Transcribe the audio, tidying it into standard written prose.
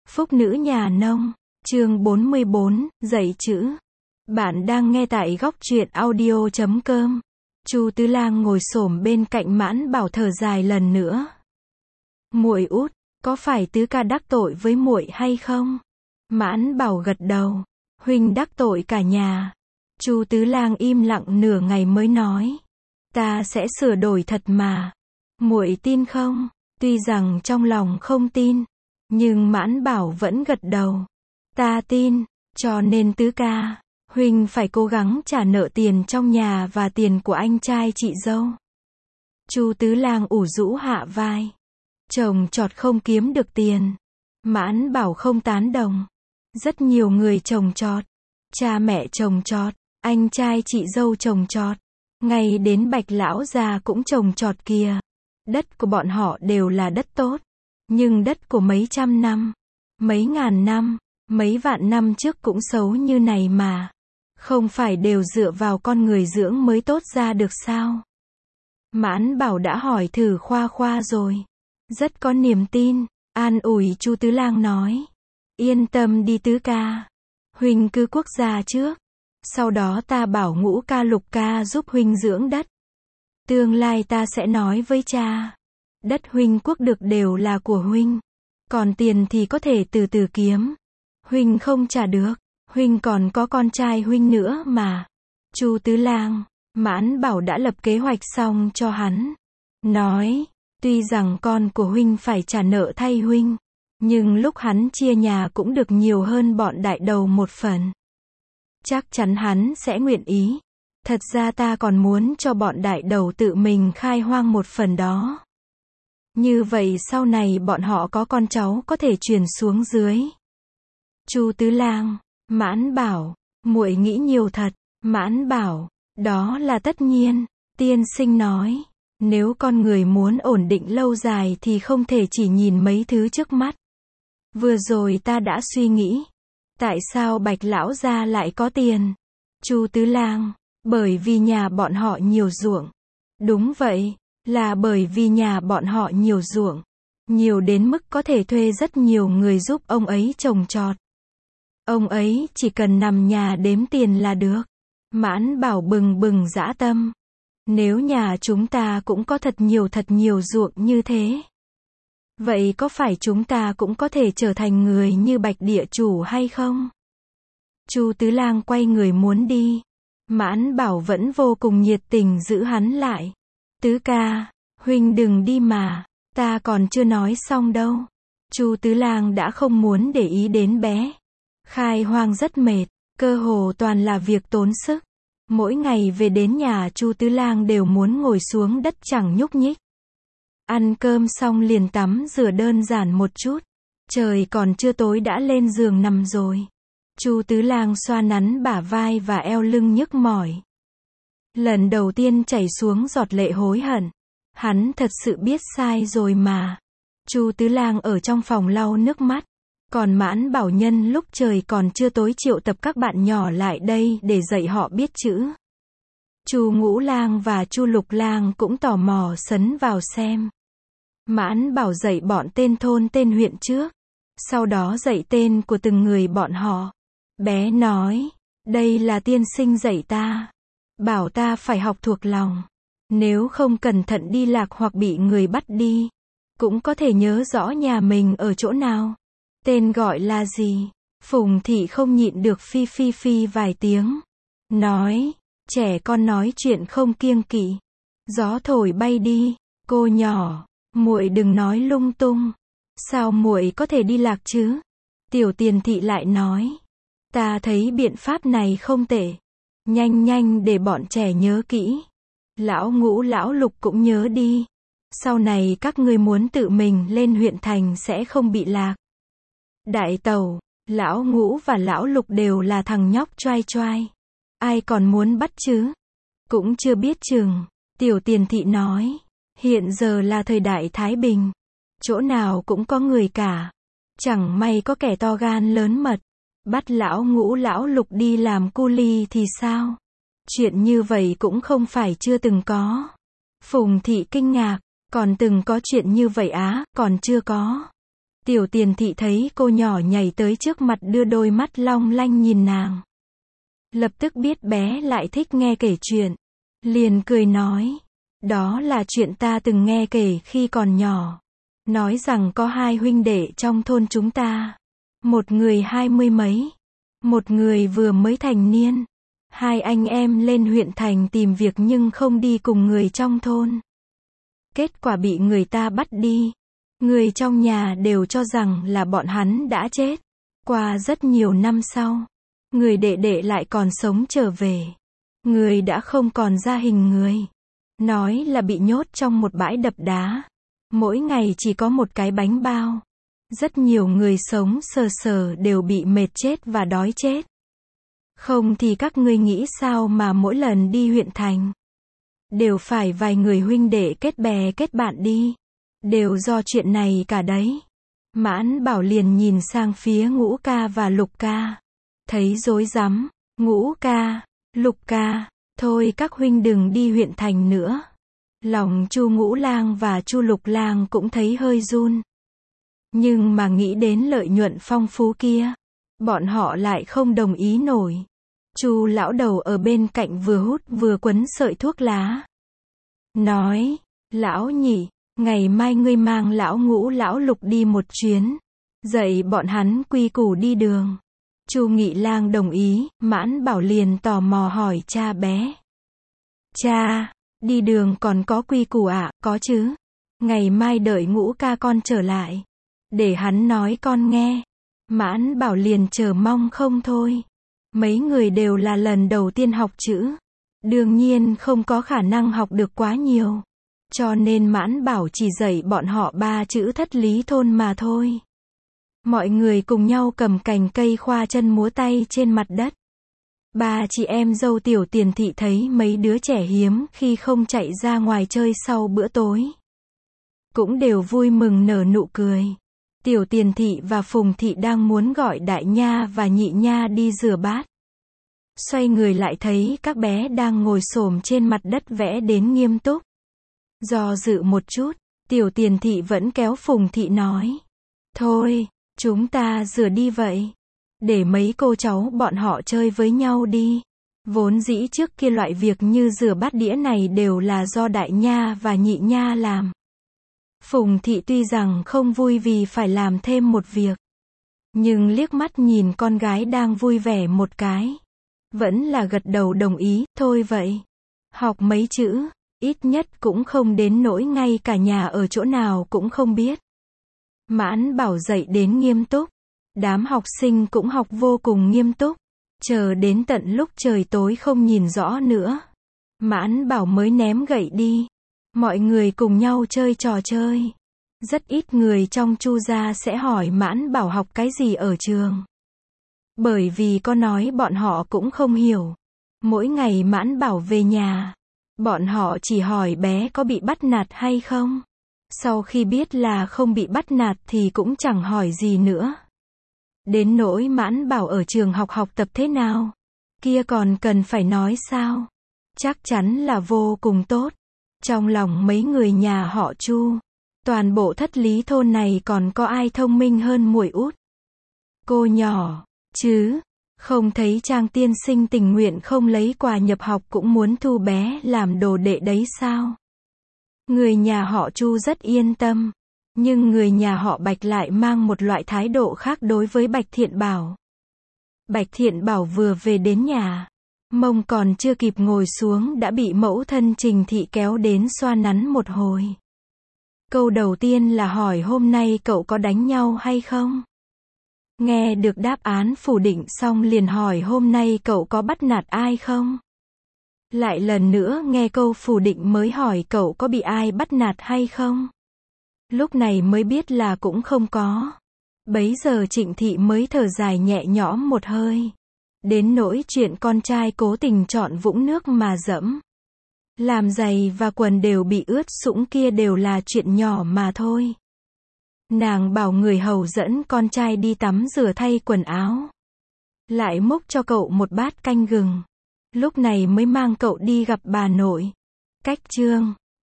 Phúc nữ nhà nông, chương 44, dạy chữ. Bạn đang nghe tại góc truyện audio.com. Chu Tứ Lang ngồi xổm bên cạnh Mãn Bảo thở dài lần nữa. Muội út, có phải Tứ ca đắc tội với muội hay không? Mãn Bảo gật đầu. Huynh đắc tội cả nhà. Chu Tứ Lang im lặng nửa ngày mới nói. Ta sẽ sửa đổi thật mà. Muội tin không? Tuy rằng trong lòng không tin, nhưng Mãn Bảo vẫn gật đầu. Ta tin, cho nên Tứ ca, huynh phải cố gắng trả nợ tiền trong nhà và tiền của anh trai chị dâu. Chu Tứ Lang ủ rũ hạ vai. Chồng chọt không kiếm được tiền. Mãn Bảo không tán đồng. Rất nhiều người trồng trọt, cha mẹ trồng trọt, anh trai chị dâu trồng trọt, ngay đến Bạch lão già cũng trồng trọt kìa. Đất của bọn họ đều là đất tốt, nhưng đất của mấy trăm năm, mấy ngàn năm, mấy vạn năm trước cũng xấu như này mà. Không phải đều dựa vào con người dưỡng mới tốt ra được sao? Mãn Bảo đã hỏi thử Khoa Khoa rồi. Rất có niềm tin, an ủi Chu Tứ Lang nói. Yên tâm đi Tứ ca. Huynh cứ quốc gia trước. Sau đó ta bảo Ngũ ca Lục ca giúp huynh dưỡng đất. Tương lai ta sẽ nói với cha. Đất huynh quốc được đều là của huynh. Còn tiền thì có thể từ từ kiếm. Huynh không trả được. Huynh còn có con trai huynh nữa mà. Chu Tứ Lang, Mãn Bảo đã lập kế hoạch xong cho hắn. Nói, tuy rằng con của huynh phải trả nợ thay huynh, nhưng lúc hắn chia nhà cũng được nhiều hơn bọn đại đầu một phần. Chắc chắn hắn sẽ nguyện ý. Thật ra ta còn muốn cho bọn đại đầu tự mình khai hoang một phần đó. Như vậy sau này bọn họ có con cháu có thể truyền xuống dưới. Chu Tứ Lang, Mãn Bảo, muội nghĩ nhiều thật. Mãn Bảo, đó là tất nhiên. Tiên sinh nói, nếu con người muốn ổn định lâu dài thì không thể chỉ nhìn mấy thứ trước mắt. Vừa rồi ta đã suy nghĩ, tại sao Bạch lão gia lại có tiền? Chu Tứ Lang, bởi vì nhà bọn họ nhiều ruộng. Đúng vậy, là bởi vì nhà bọn họ nhiều ruộng, nhiều đến mức có thể thuê rất nhiều người giúp ông ấy trồng trọt. Ông ấy chỉ cần nằm nhà đếm tiền là được. Mãn Bảo bừng bừng dã tâm. Nếu nhà chúng ta cũng có thật nhiều ruộng như thế, vậy có phải chúng ta cũng có thể trở thành người như Bạch địa chủ hay không? Chu Tứ Lang quay người muốn đi. Mãn Bảo vẫn vô cùng nhiệt tình giữ hắn lại. Tứ ca, huynh đừng đi mà, ta còn chưa nói xong đâu. Chu Tứ Lang đã không muốn để ý đến bé. Khai hoang rất mệt, cơ hồ toàn là việc tốn sức. Mỗi ngày về đến nhà Chu Tứ Lang đều muốn ngồi xuống đất chẳng nhúc nhích. Ăn cơm xong liền tắm rửa đơn giản một chút. Trời còn chưa tối đã lên giường nằm rồi. Chu Tứ Lang xoa nắn bả vai và eo lưng nhức mỏi. Lần đầu tiên chảy xuống giọt lệ hối hận. Hắn thật sự biết sai rồi mà. Chu Tứ Lang ở trong phòng lau nước mắt. Còn Mãn Bảo nhân lúc trời còn chưa tối triệu tập các bạn nhỏ lại đây để dạy họ biết chữ. Chu Ngũ Lang và Chu Lục Lang cũng tò mò sấn vào xem. Mãn Bảo dạy bọn tên thôn tên huyện trước, sau đó dạy tên của từng người bọn họ. Bé nói, đây là tiên sinh dạy ta, bảo ta phải học thuộc lòng. Nếu không cẩn thận đi lạc hoặc bị người bắt đi, cũng có thể nhớ rõ nhà mình ở chỗ nào. Tên gọi là gì? Phùng Thị không nhịn được phi phi phi vài tiếng. Nói, trẻ con nói chuyện không kiêng kỵ. Gió thổi bay đi, cô nhỏ, muội đừng nói lung tung. Sao muội có thể đi lạc chứ? Tiểu Tiền Thị lại nói, ta thấy biện pháp này không tệ. Nhanh nhanh để bọn trẻ nhớ kỹ. Lão Ngũ lão Lục cũng nhớ đi. Sau này các ngươi muốn tự mình lên huyện thành sẽ không bị lạc. Đại tẩu, lão Ngũ và lão Lục đều là thằng nhóc choai choai. Ai còn muốn bắt chứ? Cũng chưa biết chừng. Tiểu Tiền Thị nói, hiện giờ là thời đại Thái Bình. Chỗ nào cũng có người cả. Chẳng may có kẻ to gan lớn mật, bắt lão Ngũ lão Lục đi làm cu li thì sao? Chuyện như vậy cũng không phải chưa từng có. Phùng Thị kinh ngạc, còn từng có chuyện như vậy á, còn chưa có. Tiểu Tiền Thị thấy cô nhỏ nhảy tới trước mặt đưa đôi mắt long lanh nhìn nàng. Lập tức biết bé lại thích nghe kể chuyện. Liền cười nói. Đó là chuyện ta từng nghe kể khi còn nhỏ. Nói rằng có hai huynh đệ trong thôn chúng ta. Một người 20 mấy. Một người vừa mới thành niên. Hai anh em lên huyện thành tìm việc nhưng không đi cùng người trong thôn. Kết quả bị người ta bắt đi. Người trong nhà đều cho rằng là bọn hắn đã chết. Qua rất nhiều năm sau, người đệ đệ lại còn sống trở về. Người đã không còn ra hình người. Nói là bị nhốt trong một bãi đập đá. Mỗi ngày chỉ có một cái bánh bao. Rất nhiều người sống sờ sờ đều bị mệt chết và đói chết. Không thì các ngươi nghĩ sao mà mỗi lần đi huyện thành đều phải vài người huynh đệ kết bè kết bạn đi. Đều do chuyện này cả đấy. Mãn Bảo liền nhìn sang phía Ngũ ca và Lục ca. Thấy rối rắm. Ngũ ca, Lục ca, thôi các huynh đừng đi huyện thành nữa. Lòng Chu Ngũ Lang và Chu Lục Lang cũng thấy hơi run. Nhưng mà nghĩ đến lợi nhuận phong phú kia, bọn họ lại không đồng ý nổi. Chu lão đầu ở bên cạnh vừa hút vừa quấn sợi thuốc lá. Nói, lão nhị, ngày mai ngươi mang lão Ngũ lão Lục đi một chuyến. Dạy bọn hắn quy củ đi đường. Chu Nghị Lang đồng ý, Mãn Bảo liền tò mò hỏi cha bé. Cha, đi đường còn có quy củ ạ? Có chứ. Ngày mai đợi Ngũ ca con trở lại. Để hắn nói con nghe. Mãn Bảo liền chờ mong không thôi. Mấy người đều là lần đầu tiên học chữ. Đương nhiên không có khả năng học được quá nhiều. Cho nên Mãn Bảo chỉ dạy bọn họ 3 chữ thất lý thôn mà thôi. Mọi người cùng nhau cầm cành cây khoa chân múa tay trên mặt đất. 3 chị em dâu Tiểu Tiền Thị thấy mấy đứa trẻ hiếm khi không chạy ra ngoài chơi sau bữa tối. Cũng đều vui mừng nở nụ cười. Tiểu Tiền Thị và Phùng Thị đang muốn gọi Đại Nha và Nhị Nha đi rửa bát. Xoay người lại thấy các bé đang ngồi xổm trên mặt đất vẽ đến nghiêm túc. Do dự một chút, Tiểu Tiền Thị vẫn kéo Phùng Thị nói. Thôi, chúng ta rửa đi vậy. Để mấy cô cháu bọn họ chơi với nhau đi. Vốn dĩ trước kia loại việc như rửa bát đĩa này đều là do Đại Nha và Nhị Nha làm. Phùng Thị tuy rằng không vui vì phải làm thêm một việc. Nhưng liếc mắt nhìn con gái đang vui vẻ một cái. Vẫn là gật đầu đồng ý, thôi vậy. Học mấy chữ, ít nhất cũng không đến nỗi ngay cả nhà ở chỗ nào cũng không biết. Mãn Bảo dạy đến nghiêm túc. Đám học sinh cũng học vô cùng nghiêm túc. Chờ đến tận lúc trời tối không nhìn rõ nữa. Mãn Bảo mới ném gậy đi. Mọi người cùng nhau chơi trò chơi. Rất ít người trong Chu gia sẽ hỏi Mãn Bảo học cái gì ở trường. Bởi vì có nói bọn họ cũng không hiểu. Mỗi ngày Mãn Bảo về nhà, bọn họ chỉ hỏi bé có bị bắt nạt hay không. Sau khi biết là không bị bắt nạt thì cũng chẳng hỏi gì nữa. Đến nỗi Mãn Bảo ở trường học tập thế nào, kia còn cần phải nói sao. Chắc chắn là vô cùng tốt. Trong lòng mấy người nhà họ Chu, toàn bộ thất lý thôn này còn có ai thông minh hơn muội út. Cô nhỏ, chứ, không thấy Trang tiên sinh tình nguyện không lấy quà nhập học cũng muốn thu bé làm đồ đệ đấy sao? Người nhà họ Chu rất yên tâm. Nhưng người nhà họ Bạch lại mang một loại thái độ khác đối với Bạch Thiện Bảo. Bạch Thiện Bảo vừa về đến nhà, mông còn chưa kịp ngồi xuống đã bị mẫu thân Trình Thị kéo đến xoa nắn một hồi. Câu đầu tiên là hỏi hôm nay cậu có đánh nhau hay không? Nghe được đáp án phủ định xong liền hỏi hôm nay cậu có bắt nạt ai không? Lại lần nữa nghe câu phủ định mới hỏi cậu có bị ai bắt nạt hay không? Lúc này mới biết là cũng không có. Bấy giờ Trịnh Thị mới thở dài nhẹ nhõm một hơi. Đến nỗi chuyện con trai cố tình chọn vũng nước mà dẫm, làm giày và quần đều bị ướt sũng kia đều là chuyện nhỏ mà thôi. Nàng bảo người hầu dẫn con trai đi tắm rửa thay quần áo. Lại múc cho cậu một bát canh gừng. Lúc này mới mang cậu đi gặp bà nội. Cách Trương,